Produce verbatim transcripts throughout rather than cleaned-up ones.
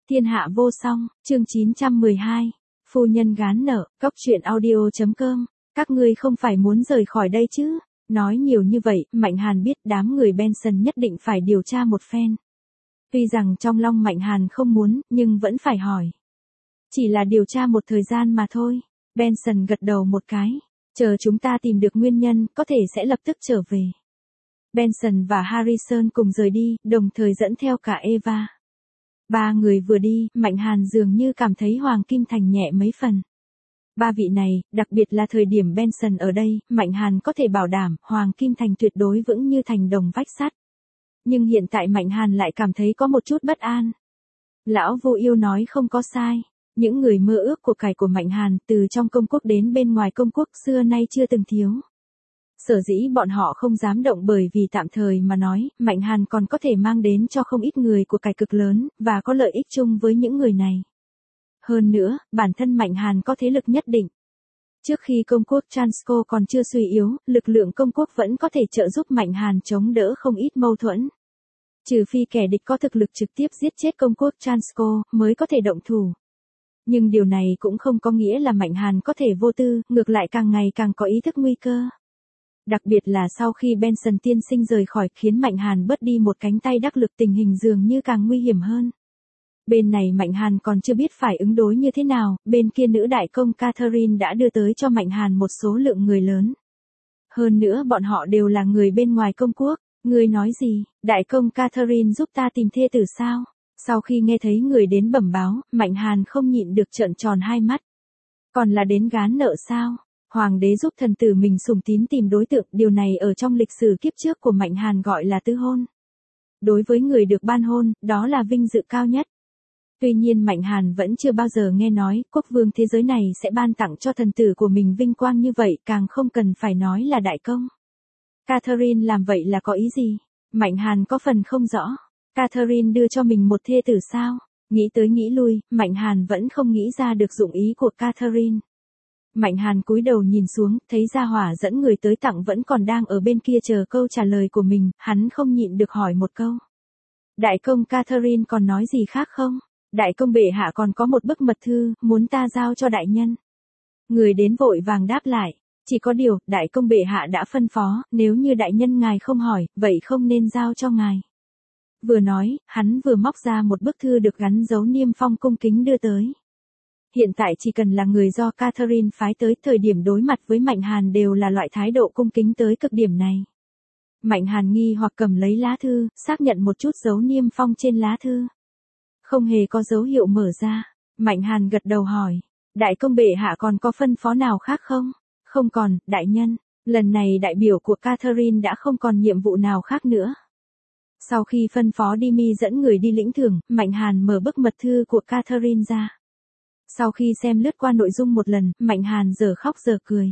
Thiên hạ vô song, chương chín trăm mười hai. Phu nhân gán nợ, cóc truyện audio chấm com. Các ngươi không phải muốn rời khỏi đây chứ? Nói nhiều như vậy, Mạnh Hàn biết đám người Benson nhất định phải điều tra một phen. Tuy rằng trong lòng Mạnh Hàn không muốn, nhưng vẫn phải hỏi. Chỉ là điều tra một thời gian mà thôi. Benson gật đầu một cái. Chờ chúng ta tìm được nguyên nhân, có thể sẽ lập tức trở về. Benson và Harrison cùng rời đi, đồng thời dẫn theo cả Eva. Ba người vừa đi, Mạnh Hàn dường như cảm thấy Hoàng Kim Thành nhẹ mấy phần. Ba vị này, đặc biệt là thời điểm Benson ở đây, Mạnh Hàn có thể bảo đảm Hoàng Kim Thành tuyệt đối vững như thành đồng vách sắt. Nhưng hiện tại Mạnh Hàn lại cảm thấy có một chút bất an. Lão Vô Yêu nói không có sai. Những người mơ ước của cải của Mạnh Hàn từ trong công quốc đến bên ngoài công quốc xưa nay chưa từng thiếu. Sở dĩ bọn họ không dám động bởi vì tạm thời mà nói, Mạnh Hàn còn có thể mang đến cho không ít người của cải cực lớn, và có lợi ích chung với những người này. Hơn nữa, bản thân Mạnh Hàn có thế lực nhất định. Trước khi công quốc Transco còn chưa suy yếu, lực lượng công quốc vẫn có thể trợ giúp Mạnh Hàn chống đỡ không ít mâu thuẫn. Trừ phi kẻ địch có thực lực trực tiếp giết chết công quốc Transco, mới có thể động thủ. Nhưng điều này cũng không có nghĩa là Mạnh Hàn có thể vô tư, ngược lại càng ngày càng có ý thức nguy cơ. Đặc biệt là sau khi Benson tiên sinh rời khỏi khiến Mạnh Hàn bớt đi một cánh tay đắc lực, tình hình dường như càng nguy hiểm hơn. Bên này Mạnh Hàn còn chưa biết phải ứng đối như thế nào, bên kia nữ đại công Catherine đã đưa tới cho Mạnh Hàn một số lượng người lớn. Hơn nữa bọn họ đều là người bên ngoài công quốc. Ngươi nói gì, đại công Catherine giúp ta tìm thê tử sao? Sau khi nghe thấy người đến bẩm báo, Mạnh Hàn không nhịn được trợn tròn hai mắt. Còn là đến gán nợ sao? Hoàng đế giúp thần tử mình sủng tín tìm đối tượng, điều này ở trong lịch sử kiếp trước của Mạnh Hàn gọi là tứ hôn. Đối với người được ban hôn, đó là vinh dự cao nhất. Tuy nhiên Mạnh Hàn vẫn chưa bao giờ nghe nói quốc vương thế giới này sẽ ban tặng cho thần tử của mình vinh quang như vậy, càng không cần phải nói là đại công. Catherine làm vậy là có ý gì? Mạnh Hàn có phần không rõ. Catherine đưa cho mình một thê tử sao? Nghĩ tới nghĩ lui, Mạnh Hàn vẫn không nghĩ ra được dụng ý của Catherine. Mạnh Hàn cúi đầu nhìn xuống, thấy gia hỏa dẫn người tới tặng vẫn còn đang ở bên kia chờ câu trả lời của mình, hắn không nhịn được hỏi một câu. Đại công Catherine còn nói gì khác không? Đại công bệ hạ còn có một bức mật thư, muốn ta giao cho đại nhân. Người đến vội vàng đáp lại. Chỉ có điều, đại công bệ hạ đã phân phó, nếu như đại nhân ngài không hỏi, vậy không nên giao cho ngài. Vừa nói, hắn vừa móc ra một bức thư được gắn dấu niêm phong cung kính đưa tới. Hiện tại chỉ cần là người do Catherine phái tới, thời điểm đối mặt với Mạnh Hàn đều là loại thái độ cung kính tới cực điểm này. Mạnh Hàn nghi hoặc cầm lấy lá thư, xác nhận một chút dấu niêm phong trên lá thư. Không hề có dấu hiệu mở ra. Mạnh Hàn gật đầu hỏi, đại công bệ hạ còn có phân phó nào khác không? Không còn, đại nhân. Lần này đại biểu của Catherine đã không còn nhiệm vụ nào khác nữa. Sau khi phân phó Dimi dẫn người đi lĩnh thưởng, Mạnh Hàn mở bức mật thư của Catherine ra. Sau khi xem lướt qua nội dung một lần, Mạnh Hàn giờ khóc giờ cười.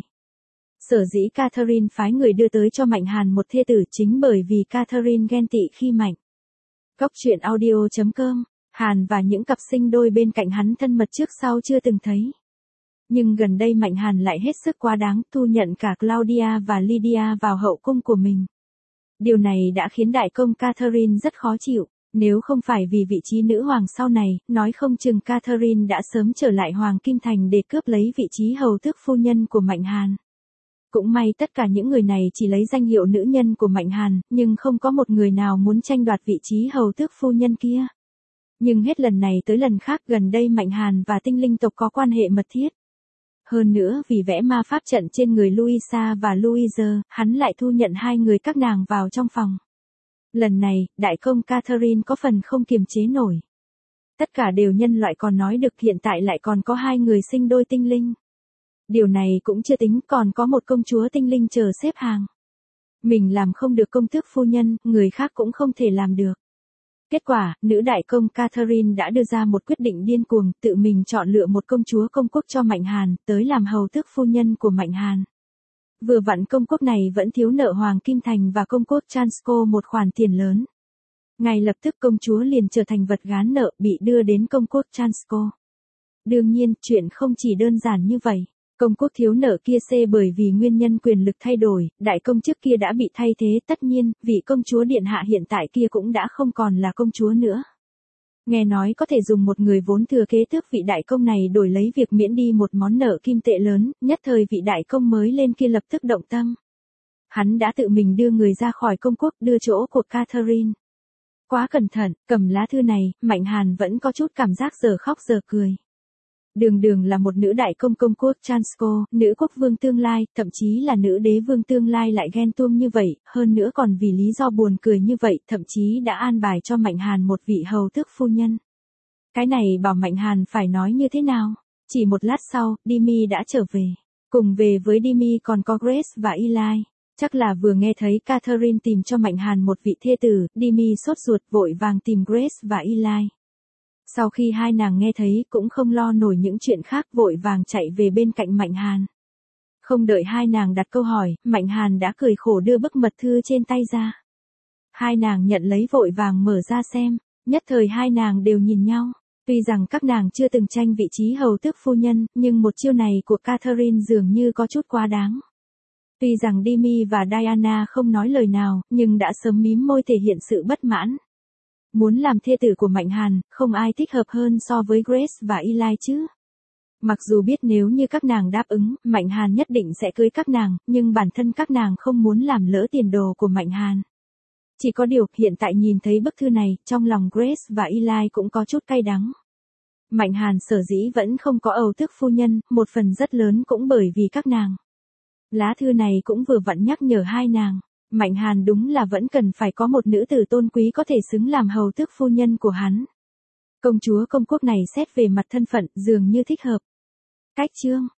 Sở dĩ Catherine phái người đưa tới cho Mạnh Hàn một thê tử chính bởi vì Catherine ghen tị khi Mạnh. Cóc truyện audio chấm com. Hàn và những cặp sinh đôi bên cạnh hắn thân mật trước sau chưa từng thấy. Nhưng gần đây Mạnh Hàn lại hết sức quá đáng, thu nhận cả Claudia và Lydia vào hậu cung của mình. Điều này đã khiến đại công Catherine rất khó chịu. Nếu không phải vì vị trí nữ hoàng sau này, nói không chừng Catherine đã sớm trở lại Hoàng Kim Thành để cướp lấy vị trí hầu tước phu nhân của Mạnh Hàn. Cũng may tất cả những người này chỉ lấy danh hiệu nữ nhân của Mạnh Hàn, nhưng không có một người nào muốn tranh đoạt vị trí hầu tước phu nhân kia. Nhưng hết lần này tới lần khác, gần đây Mạnh Hàn và tinh linh tộc có quan hệ mật thiết. Hơn nữa vì vẽ ma pháp trận trên người Louisa và Louise, hắn lại thu nhận hai người các nàng vào trong phòng. Lần này, đại công Catherine có phần không kiềm chế nổi. Tất cả đều nhân loại, còn nói được hiện tại lại còn có hai người sinh đôi tinh linh. Điều này cũng chưa tính, còn có một công chúa tinh linh chờ xếp hàng. Mình làm không được công tước phu nhân, người khác cũng không thể làm được. Kết quả, nữ đại công Catherine đã đưa ra một quyết định điên cuồng, tự mình chọn lựa một công chúa công quốc cho Mạnh Hàn, tới làm hầu tước phu nhân của Mạnh Hàn. Vừa vặn công quốc này vẫn thiếu nợ Hoàng Kim Thành và công quốc Transco một khoản tiền lớn. Ngay lập tức công chúa liền trở thành vật gán nợ, bị đưa đến công quốc Transco. Đương nhiên, chuyện không chỉ đơn giản như vậy. Công quốc thiếu nợ kia xê bởi vì nguyên nhân quyền lực thay đổi, đại công trước kia đã bị thay thế, tất nhiên, vị công chúa điện hạ hiện tại kia cũng đã không còn là công chúa nữa. Nghe nói có thể dùng một người vốn thừa kế tước vị đại công này đổi lấy việc miễn đi một món nợ kim tệ lớn, nhất thời vị đại công mới lên kia lập tức động tâm. Hắn đã tự mình đưa người ra khỏi công quốc đưa chỗ của Catherine. Quá cẩn thận, cầm lá thư này, Mạnh Hàn vẫn có chút cảm giác giờ khóc giờ cười. Đường đường là một nữ đại công công quốc Chansko, nữ quốc vương tương lai, thậm chí là nữ đế vương tương lai lại ghen tuông như vậy, hơn nữa còn vì lý do buồn cười như vậy, thậm chí đã an bài cho Mạnh Hàn một vị hầu tước phu nhân. Cái này bảo Mạnh Hàn phải nói như thế nào? Chỉ một lát sau, Demi đã trở về. Cùng về với Demi còn có Grace và Eli. Chắc là vừa nghe thấy Catherine tìm cho Mạnh Hàn một vị thê tử, Demi sốt ruột vội vàng tìm Grace và Eli. Sau khi hai nàng nghe thấy cũng không lo nổi những chuyện khác vội vàng chạy về bên cạnh Mạnh Hàn. Không đợi hai nàng đặt câu hỏi, Mạnh Hàn đã cười khổ đưa bức mật thư trên tay ra. Hai nàng nhận lấy vội vàng mở ra xem, nhất thời hai nàng đều nhìn nhau. Tuy rằng các nàng chưa từng tranh vị trí hầu tước phu nhân, nhưng một chiêu này của Catherine dường như có chút quá đáng. Tuy rằng Demi và Diana không nói lời nào, nhưng đã sớm mím môi thể hiện sự bất mãn. Muốn làm thê tử của Mạnh Hàn, không ai thích hợp hơn so với Grace và Eli chứ. Mặc dù biết nếu như các nàng đáp ứng, Mạnh Hàn nhất định sẽ cưới các nàng, nhưng bản thân các nàng không muốn làm lỡ tiền đồ của Mạnh Hàn. Chỉ có điều, hiện tại nhìn thấy bức thư này, trong lòng Grace và Eli cũng có chút cay đắng. Mạnh Hàn sở dĩ vẫn không có ầu tước phu nhân, một phần rất lớn cũng bởi vì các nàng. Lá thư này cũng vừa vặn nhắc nhở hai nàng. Mạnh Hàn đúng là vẫn cần phải có một nữ tử tôn quý có thể xứng làm hầu tước phu nhân của hắn. Công chúa công quốc này xét về mặt thân phận dường như thích hợp. Cách chương